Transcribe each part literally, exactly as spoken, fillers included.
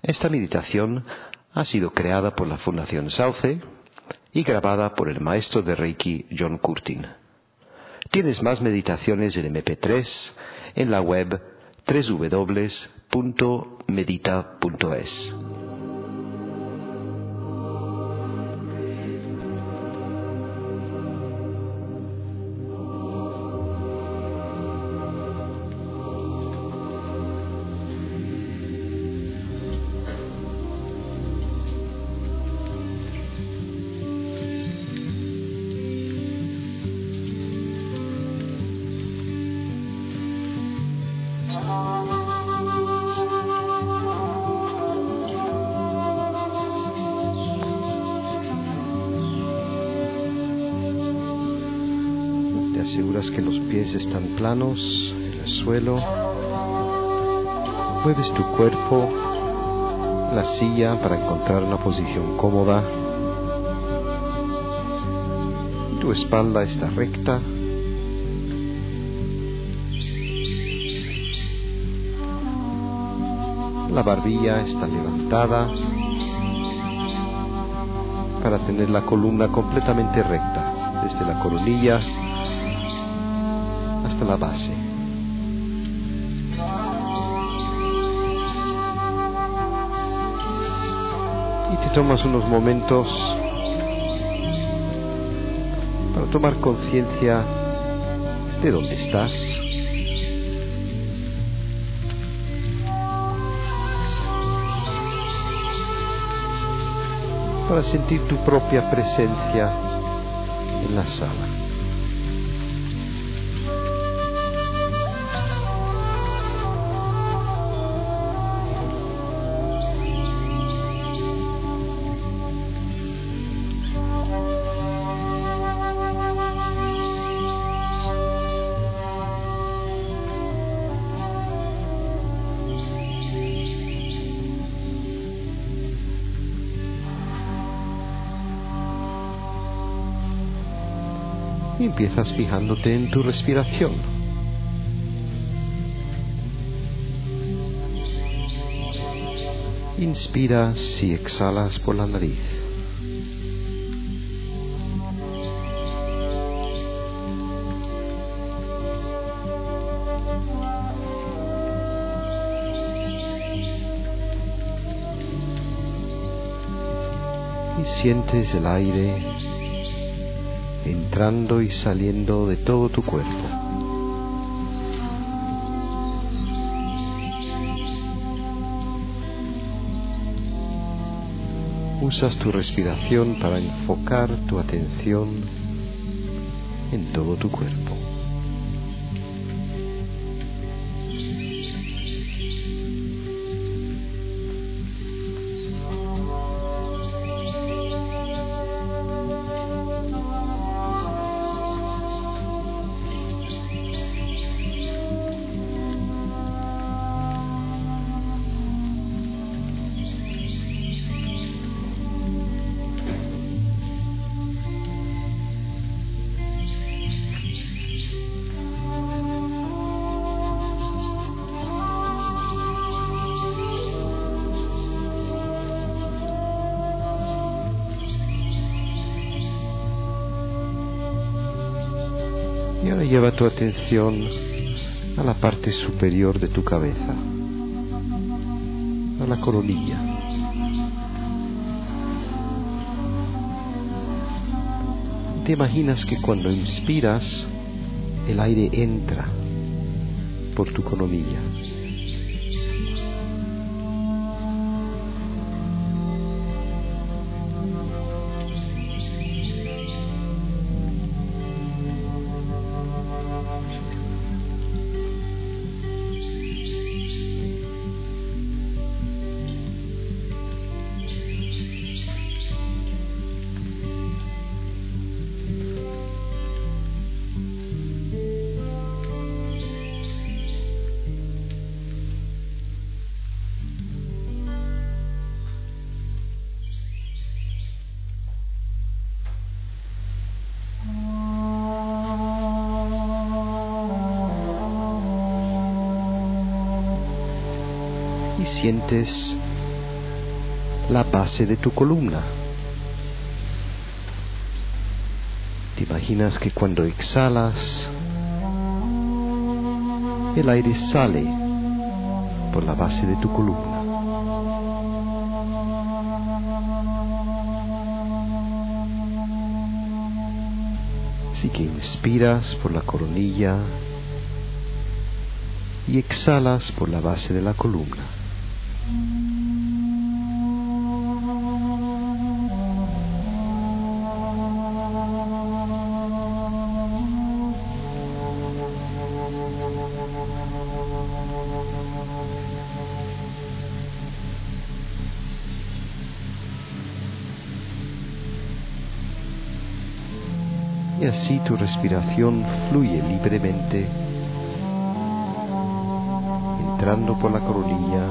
Esta meditación ha sido creada por la Fundación Sauce y grabada por el maestro de Reiki John Curtin. Tienes más meditaciones en eme pe tres en la web doble u doble u doble u punto medita punto es. Aseguras que los pies están planos en el suelo. Mueves tu cuerpo en la silla para encontrar una posición cómoda. Tu espalda está recta. La barbilla está levantada para tener la columna completamente recta, desde la coronilla hasta la base. Y te tomas unos momentos para tomar conciencia de dónde estás. Para sentir tu propia presencia en la sala. Y empiezas fijándote en tu respiración. Inspiras y exhalas por la nariz. Y sientes el aire entrando y saliendo de todo tu cuerpo. Usas tu respiración para enfocar tu atención en todo tu cuerpo. Y ahora lleva tu atención a la parte superior de tu cabeza, a la coronilla. Te imaginas que cuando inspiras, el aire entra por tu coronilla. y sientes la base de tu columna. Te imaginas que cuando exhalas, el aire sale por la base de tu columna. Así que inspiras por la coronilla y exhalas por la base de la columna. Y así tu respiración fluye libremente, entrando por la coronilla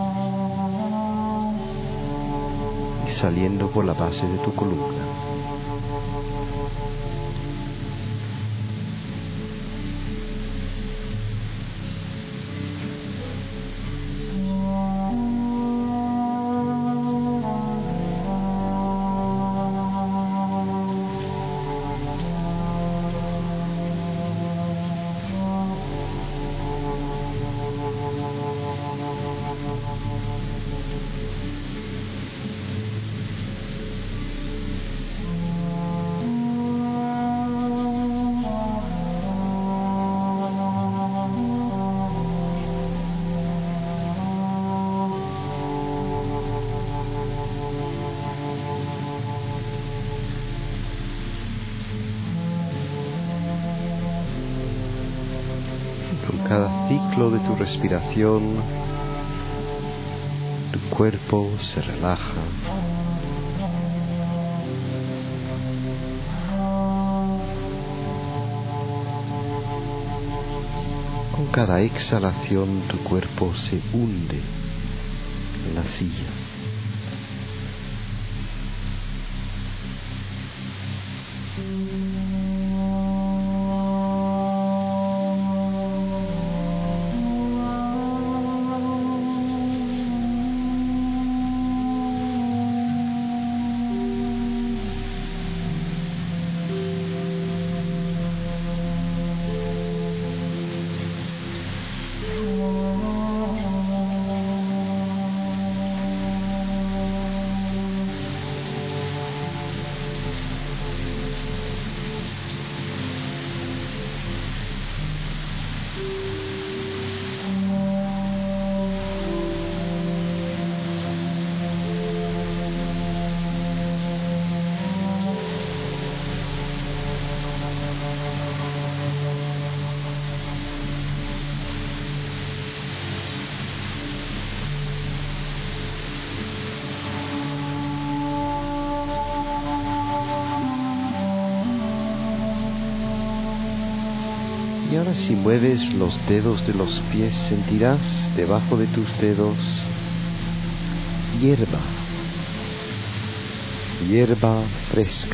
y saliendo por la base de tu columna. Cada ciclo de tu respiración, tu cuerpo se relaja. Con cada exhalación tu cuerpo se hunde en la silla. Y ahora si mueves los dedos de los pies, sentirás debajo de tus dedos hierba, hierba fresca.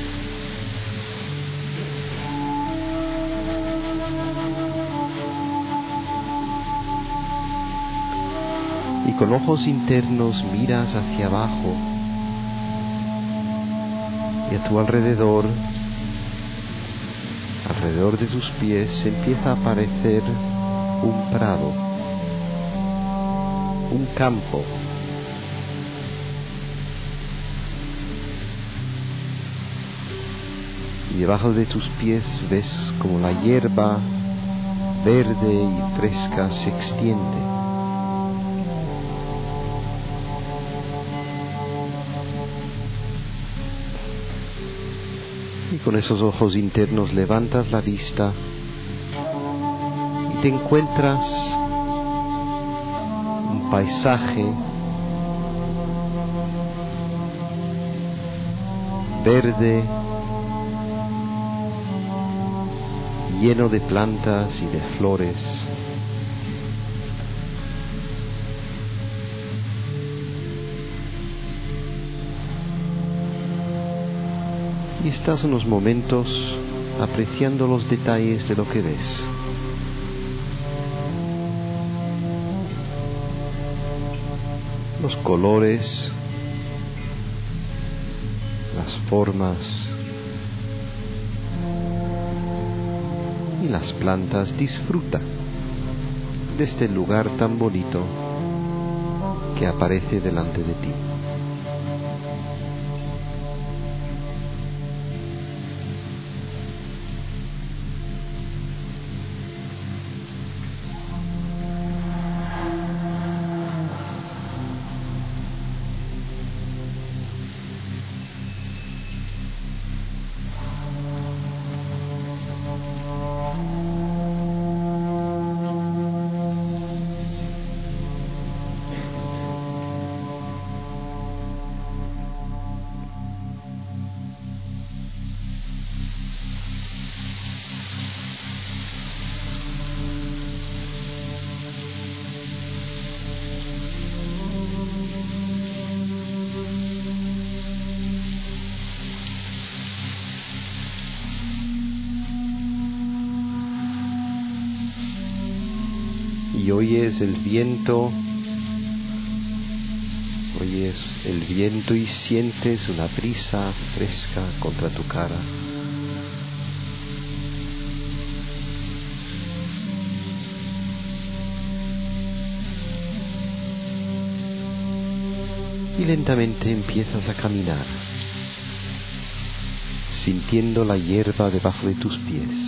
Y con ojos internos miras hacia abajo y a tu alrededor, alrededor de tus pies empieza a aparecer un prado, un campo. Y debajo de tus pies ves como la hierba verde y fresca se extiende. Y con esos ojos internos levantas la vista y te encuentras un paisaje verde, lleno de plantas y de flores. Y estás unos momentos apreciando los detalles de lo que ves. Los colores, las formas y las plantas. Disfruta de este lugar tan bonito que aparece delante de ti. Y oyes el viento, oyes el viento y sientes una brisa fresca contra tu cara. Y lentamente empiezas a caminar, sintiendo la hierba debajo de tus pies.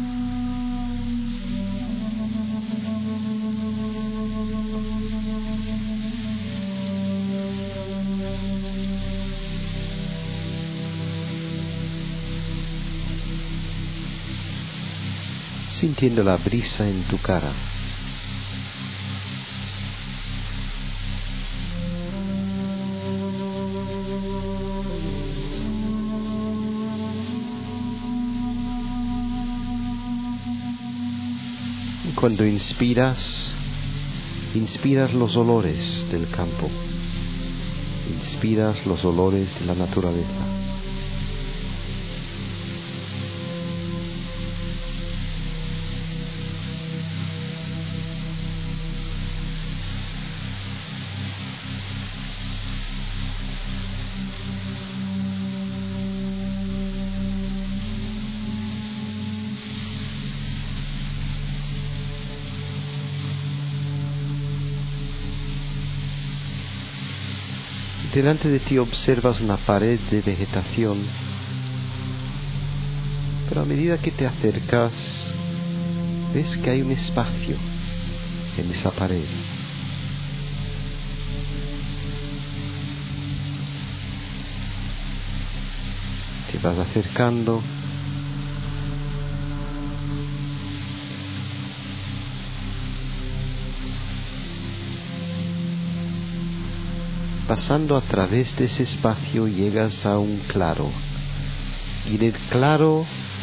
Sintiendo la brisa en tu cara. Y cuando inspiras, inspiras los olores del campo, inspiras los olores de la naturaleza. Delante de ti observas una pared de vegetación, pero a medida que te acercas, ves que hay un espacio en esa pared. Te vas acercando pasando a través de ese espacio llegas a un claro, y en el claro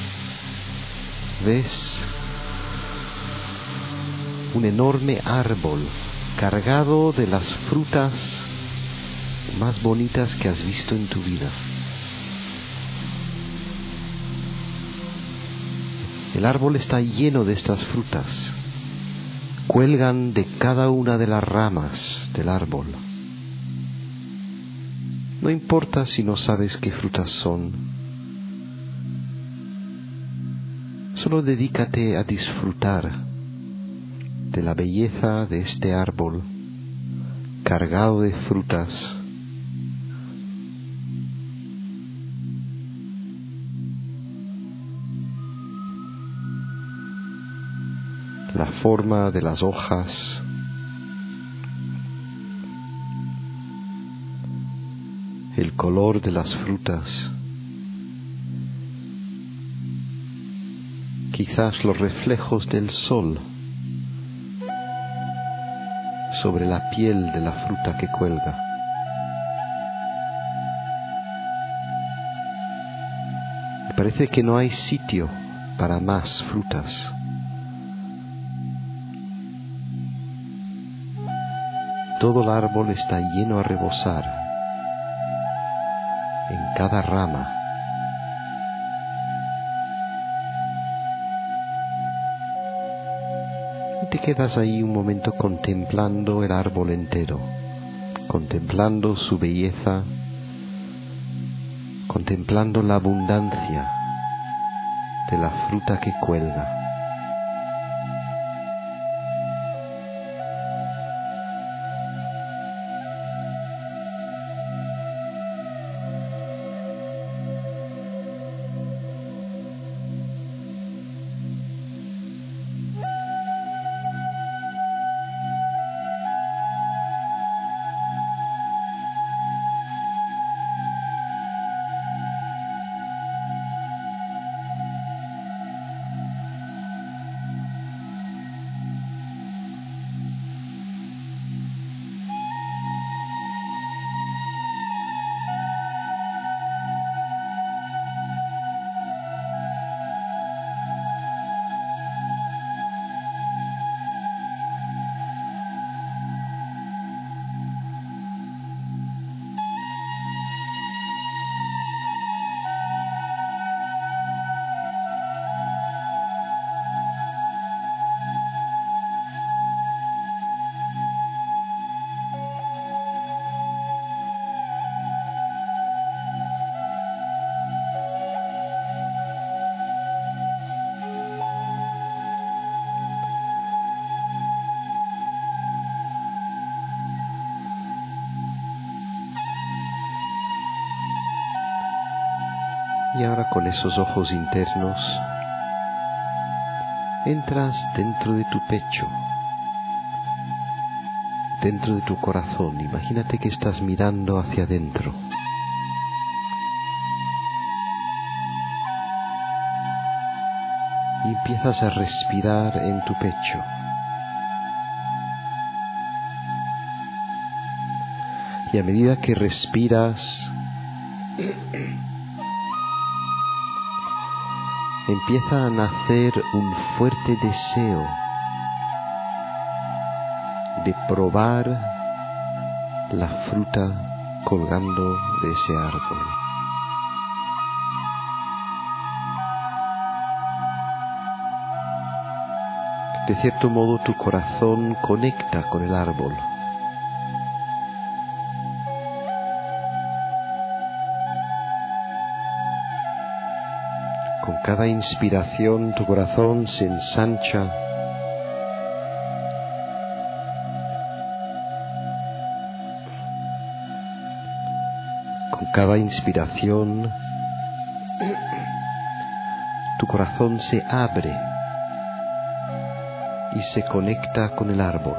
ves un enorme árbol cargado de las frutas más bonitas que has visto en tu vida. El árbol está lleno de estas frutas, cuelgan de cada una de las ramas del árbol. No importa si no sabes qué frutas son, solo dedícate a disfrutar de la belleza de este árbol cargado de frutas. La forma de las hojas, el color de las frutas, quizás los reflejos del sol sobre la piel de la fruta que cuelga. Me parece que no hay sitio para más frutas. Todo el árbol está lleno a rebosar en cada rama. Y te quedas ahí un momento contemplando el árbol entero, contemplando su belleza, contemplando la abundancia de la fruta que cuelga. Y ahora con esos ojos internos entras dentro de tu pecho, dentro de tu corazón. Imagínate que estás mirando hacia adentro. Y empiezas a respirar en tu pecho. Y a medida que respiras, empieza a nacer un fuerte deseo de probar la fruta colgando de ese árbol. De cierto modo tu corazón conecta con el árbol. Con cada inspiración tu corazón se ensancha. Con cada inspiración tu corazón se abre y se conecta con el árbol.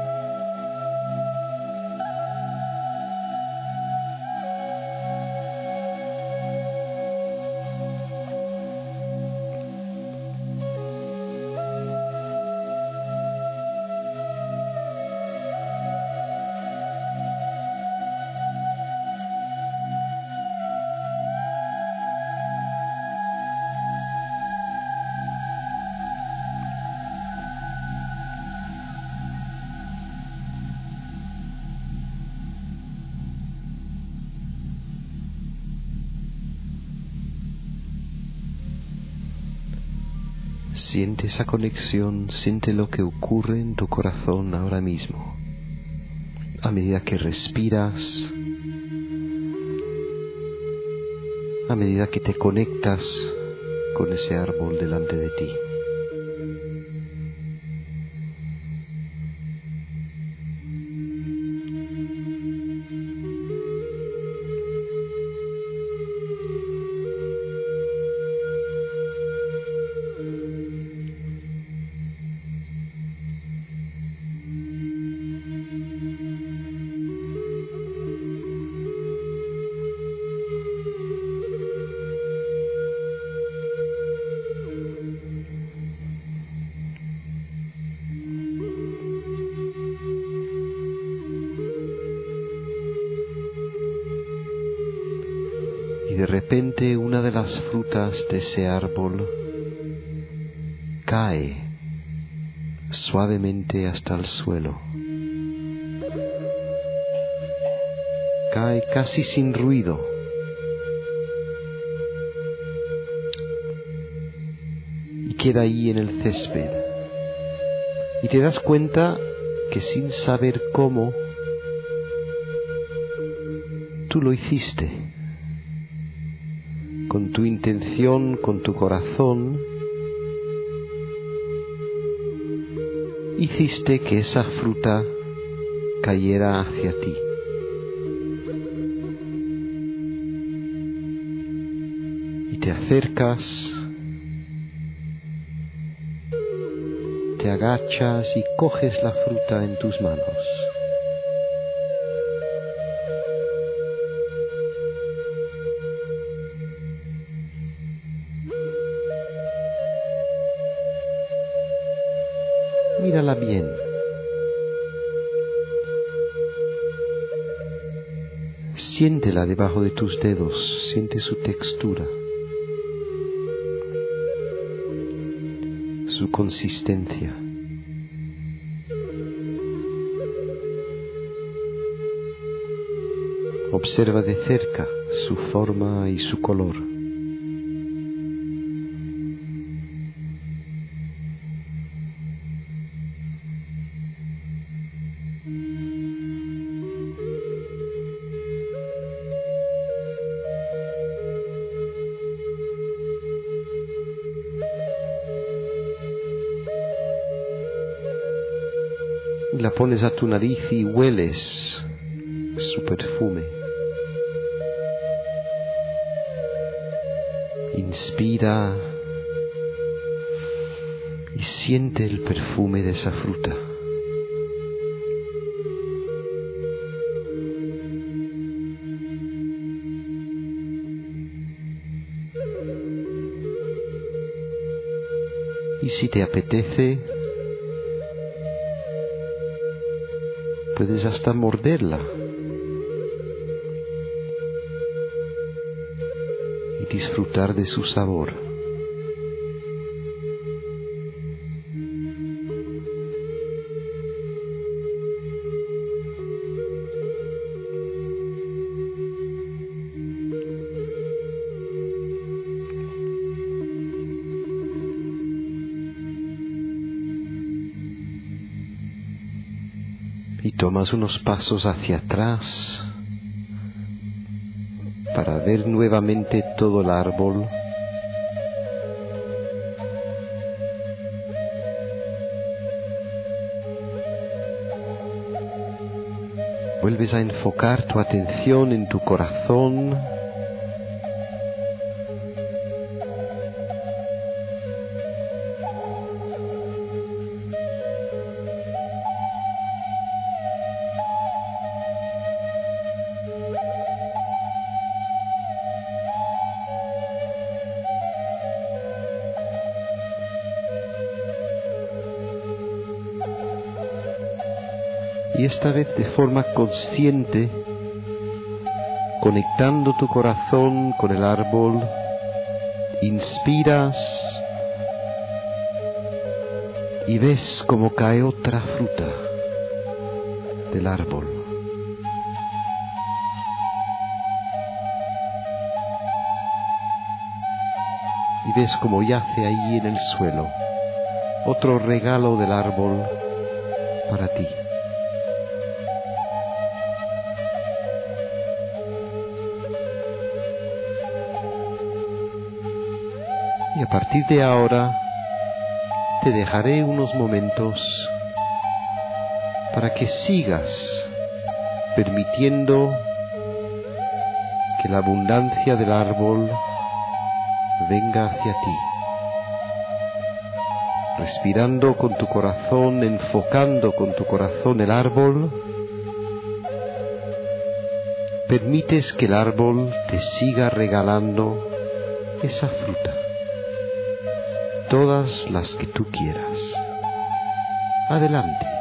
Siente esa conexión, siente lo que ocurre en tu corazón ahora mismo. A medida que respiras, a medida que te conectas con ese árbol delante de ti. Y de repente una de las frutas de ese árbol cae suavemente hasta el suelo. Cae casi sin ruido. Y queda ahí en el césped. Y te das cuenta que sin saber cómo, tú lo hiciste. con tu intención, con tu corazón, hiciste que esa fruta cayera hacia ti. Y te acercas, te agachas y coges la fruta en tus manos. Mírala bien. Siéntela debajo de tus dedos, siente su textura, su consistencia. Observa de cerca su forma y su color. La pones a tu nariz y hueles su perfume. Inspira y siente el perfume de esa fruta. Y si te apetece, puedes hasta morderla y disfrutar de su sabor. Y tomas unos pasos hacia atrás para ver nuevamente todo el árbol. Vuelves a enfocar tu atención en tu corazón. Y esta vez de forma consciente, conectando tu corazón con el árbol, inspiras y ves cómo cae otra fruta del árbol. Y ves cómo yace allí en el suelo otro regalo del árbol para ti. Y a partir de ahora te dejaré unos momentos para que sigas permitiendo que la abundancia del árbol venga hacia ti. Respirando con tu corazón, enfocando con tu corazón el árbol, permites que el árbol te siga regalando esa fruta. Todas las que tú quieras. Adelante.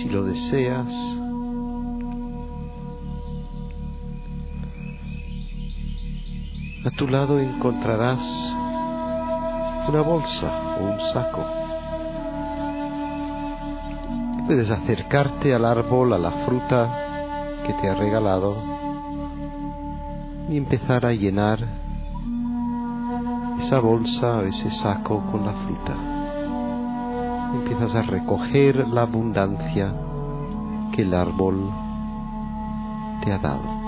lo deseas, a tu lado encontrarás una bolsa o un saco. Puedes acercarte al árbol, a la fruta que te ha regalado y empezar a llenar esa bolsa o ese saco con la fruta. Empiezas a recoger la abundancia que el árbol te ha dado.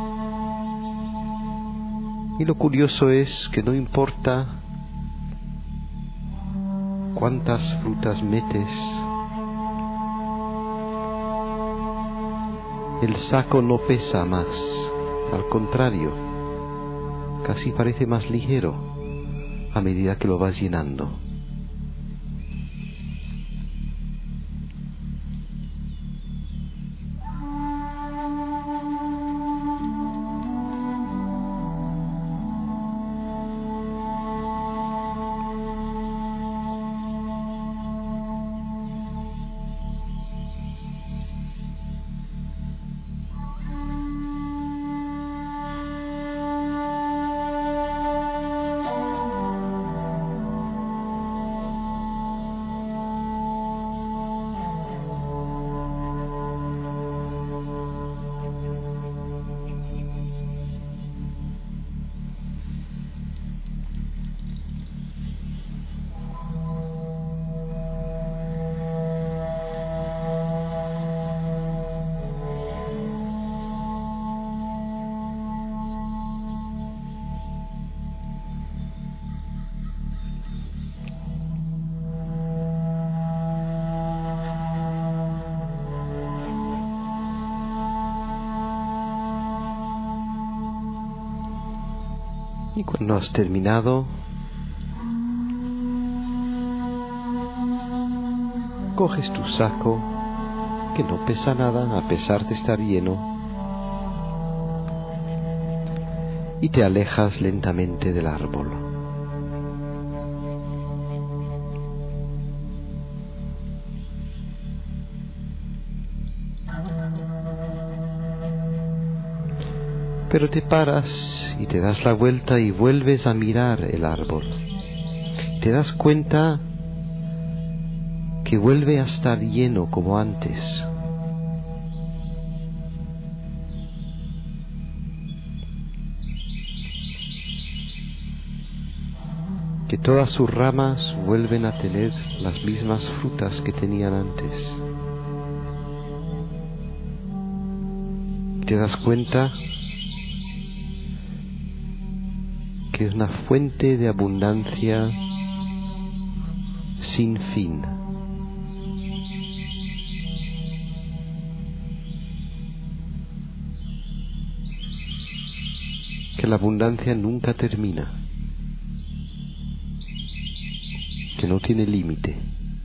Y lo curioso es que no importa cuántas frutas metes, el saco no pesa más, al contrario, casi parece más ligero a medida que lo vas llenando. Y cuando has terminado, coges tu saco, que no pesa nada a pesar de estar lleno, y te alejas lentamente del árbol. Pero te paras y te das la vuelta y vuelves a mirar el árbol. Te das cuenta que vuelve a estar lleno como antes. Que todas sus ramas vuelven a tener las mismas frutas que tenían antes. Te das cuenta que es una fuente de abundancia sin fin. Que la abundancia nunca termina, que no tiene límite.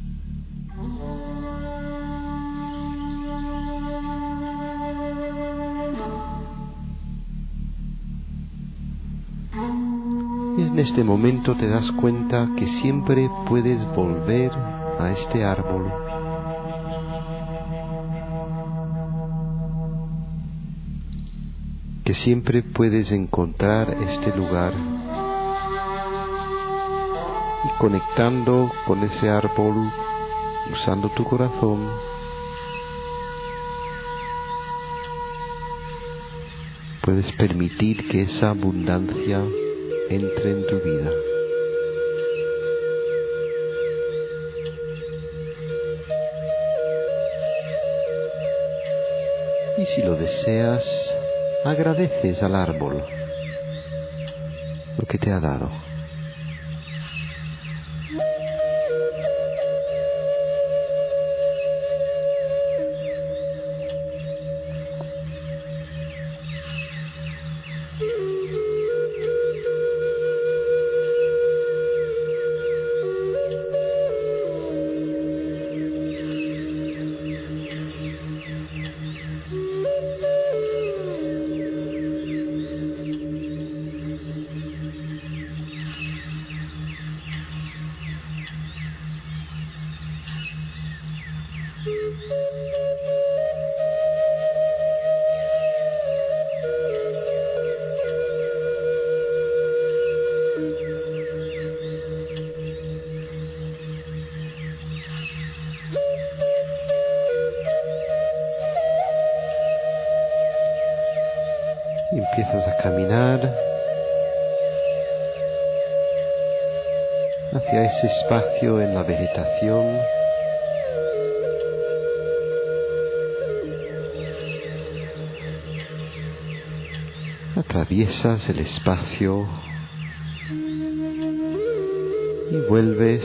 Y en este momento te das cuenta que siempre puedes volver a este árbol que siempre puedes encontrar este lugar y conectando con ese árbol, usando tu corazón, puedes permitir que esa abundancia entre en tu vida. Y si lo deseas, agradeces al árbol lo que te ha dado. Empiezas a caminar hacia ese espacio en la vegetación. Atraviesas el espacio y vuelves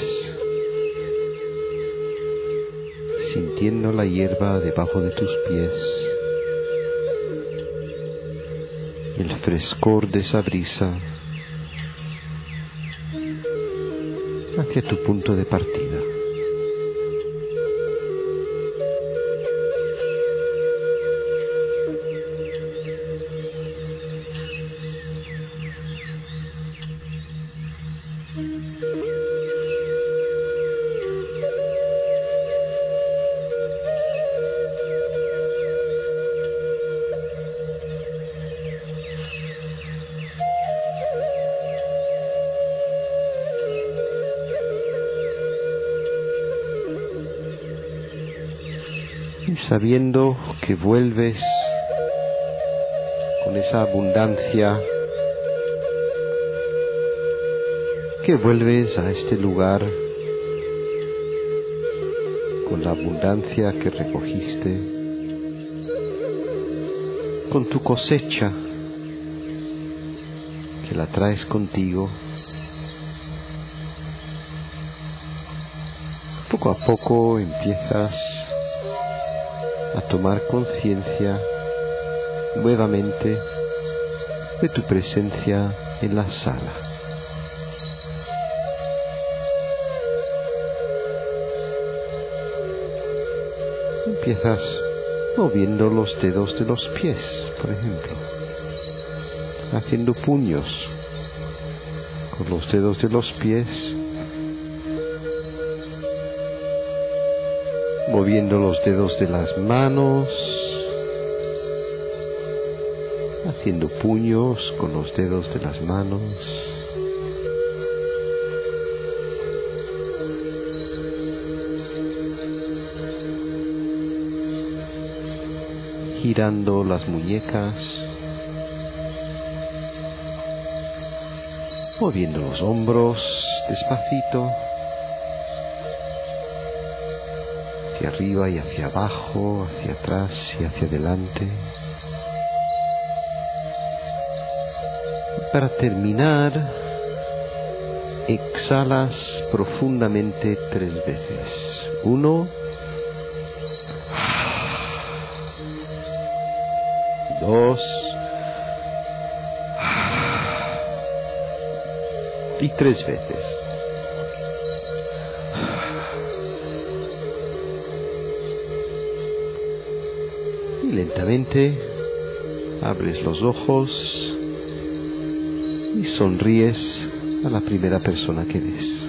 sintiendo la hierba debajo de tus pies, el frescor de esa brisa hacia tu punto de partida. Y sabiendo que vuelves con esa abundancia, que vuelves a este lugar con la abundancia que recogiste, con tu cosecha, que la traes contigo, poco a poco empiezas a tomar conciencia nuevamente de tu presencia en la sala. Empiezas moviendo los dedos de los pies, por ejemplo, haciendo puños con los dedos de los pies, moviendo los dedos de las manos, haciendo puños con los dedos de las manos, girando las muñecas, moviendo los hombros despacito, hacia arriba y hacia abajo, hacia atrás y hacia adelante. Y para terminar, exhalas profundamente tres veces. Uno, dos y tres veces. Y lentamente abres los ojos y sonríes a la primera persona que ves.